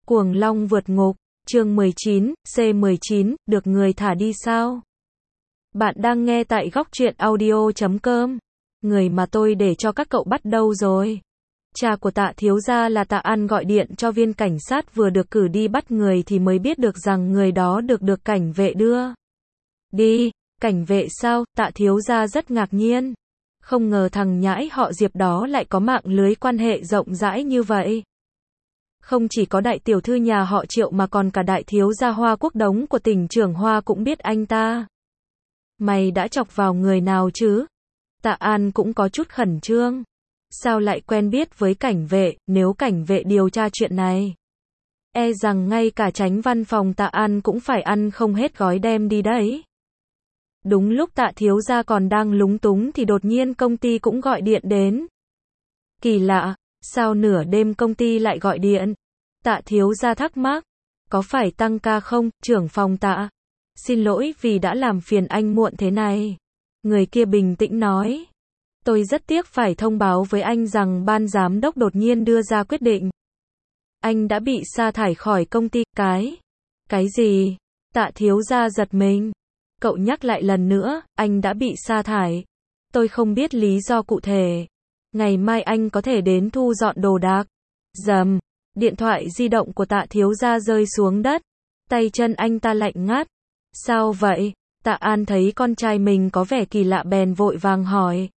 Cuồng long vượt ngục, chương 19, C19, được người thả đi sao? Bạn đang nghe tại góc truyện audio.com. Người mà tôi để cho các cậu bắt đâu rồi? Cha của Tạ thiếu gia là Tạ An gọi điện cho viên cảnh sát vừa được cử đi bắt người thì mới biết được rằng người đó được cảnh vệ đưa đi. Cảnh vệ sao? Tạ thiếu gia rất ngạc nhiên. Không ngờ thằng nhãi họ Diệp đó lại có mạng lưới quan hệ rộng rãi như vậy. Không chỉ có đại tiểu thư nhà họ Triệu mà còn cả đại thiếu gia Hoa Quốc Đống của tỉnh trưởng Hoa cũng biết anh ta. Mày đã chọc vào người nào chứ? Tạ An cũng có chút khẩn trương. Sao lại quen biết với cảnh vệ, nếu cảnh vệ điều tra chuyện này? E rằng ngay cả chánh văn phòng Tạ An cũng phải ăn không hết gói đem đi đấy. Đúng lúc Tạ thiếu gia còn đang lúng túng thì đột nhiên công ty cũng gọi điện đến. Kỳ lạ, sao nửa đêm công ty lại gọi điện? Tạ thiếu gia thắc mắc. Có phải tăng ca không, trưởng phòng Tạ? Xin lỗi vì đã làm phiền anh muộn thế này. Người kia bình tĩnh nói. Tôi rất tiếc phải thông báo với anh rằng ban giám đốc đột nhiên đưa ra quyết định. Anh đã bị sa thải khỏi công ty. Cái gì? Tạ thiếu gia giật mình. Cậu nhắc lại lần nữa, anh đã bị sa thải. Tôi không biết lý do cụ thể. Ngày mai anh có thể đến thu dọn đồ đạc. Rầm, điện thoại di động của Tạ thiếu gia rơi xuống đất. Tay chân anh ta lạnh ngắt. Sao vậy? Tạ An thấy con trai mình có vẻ kỳ lạ bèn vội vàng hỏi.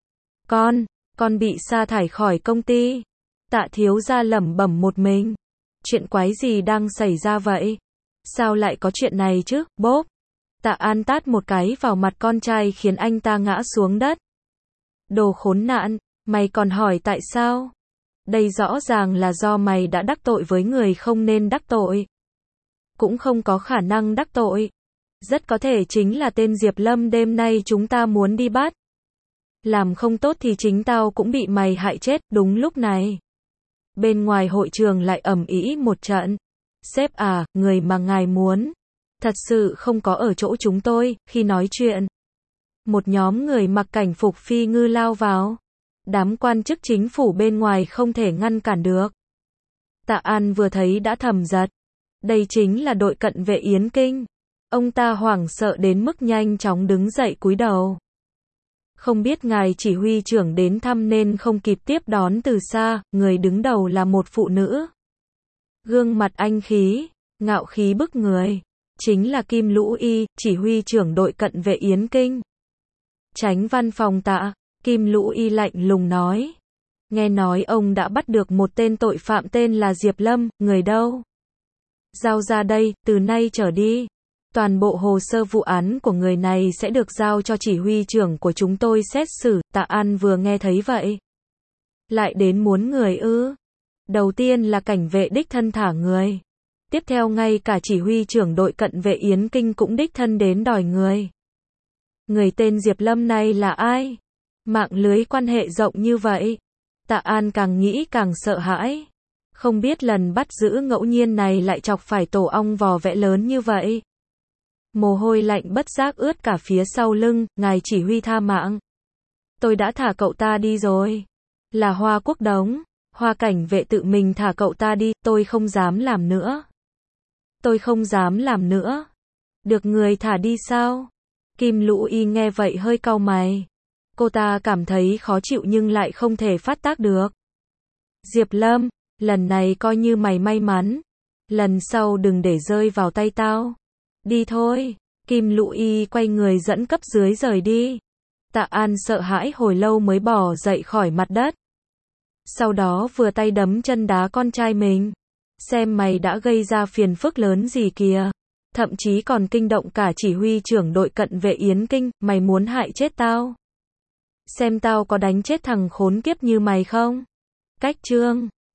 Con bị sa thải khỏi công ty. Tạ thiếu gia lẩm bẩm một mình. Chuyện quái gì đang xảy ra vậy? Sao lại có chuyện này chứ? Bốp. Tạ An tát một cái vào mặt con trai khiến anh ta ngã xuống đất. Đồ khốn nạn, mày còn hỏi tại sao? Đây rõ ràng là do mày đã đắc tội với người không nên đắc tội. Cũng không có khả năng đắc tội. Rất có thể chính là tên Diệp Lâm đêm nay chúng ta muốn đi bắt. Làm không tốt thì chính tao cũng bị mày hại chết. Đúng lúc này, bên ngoài hội trường lại ầm ĩ một trận. Sếp à, người mà ngài muốn thật sự không có ở chỗ chúng tôi. Khi nói chuyện, một nhóm người mặc cảnh phục phi ngư lao vào. Đám quan chức chính phủ bên ngoài không thể ngăn cản được. Tạ An vừa thấy đã thầm giật. Đây chính là đội cận vệ Yến Kinh. Ông ta hoảng sợ đến mức nhanh chóng đứng dậy cúi đầu. Không biết ngài chỉ huy trưởng đến thăm nên không kịp tiếp đón từ xa. Người đứng đầu là một phụ nữ. Gương mặt anh khí, ngạo khí bức người. Chính là Kim Lũ Y, chỉ huy trưởng đội cận vệ Yến Kinh. Chánh văn phòng Tạ, Kim Lũ Y lạnh lùng nói. Nghe nói ông đã bắt được một tên tội phạm tên là Diệp Lâm, người đâu? Giao ra đây, từ nay trở đi. Toàn bộ hồ sơ vụ án của người này sẽ được giao cho chỉ huy trưởng của chúng tôi xét xử. Tạ An vừa nghe thấy vậy. Lại đến muốn người ư? Đầu tiên là cảnh vệ đích thân thả người. Tiếp theo ngay cả chỉ huy trưởng đội cận vệ Yến Kinh cũng đích thân đến đòi người. Người tên Diệp Lâm này là ai? Mạng lưới quan hệ rộng như vậy. Tạ An càng nghĩ càng sợ hãi. Không biết lần bắt giữ ngẫu nhiên này lại chọc phải tổ ong vò vẽ lớn như vậy. Mồ hôi lạnh bất giác ướt cả phía sau lưng. Ngài chỉ huy tha mạng. Tôi đã thả cậu ta đi rồi. Là Hoa Quốc Đống. Hoa cảnh vệ tự mình thả cậu ta đi. Tôi không dám làm nữa. Tôi không dám làm nữa. Được người thả đi sao? Kim Lũ Y nghe vậy hơi cau mày. Cô ta cảm thấy khó chịu nhưng lại không thể phát tác được. Diệp Lâm, lần này coi như mày may mắn. Lần sau đừng để rơi vào tay tao. Đi thôi. Kim Lũ Y quay người dẫn cấp dưới rời đi. Tạ An sợ hãi hồi lâu mới bỏ dậy khỏi mặt đất. Sau đó vừa tay đấm chân đá con trai mình. Xem mày đã gây ra phiền phức lớn gì kìa. Thậm chí còn kinh động cả chỉ huy trưởng đội cận vệ Yến Kinh. Mày muốn hại chết tao? Xem tao có đánh chết thằng khốn kiếp như mày không? Cách chương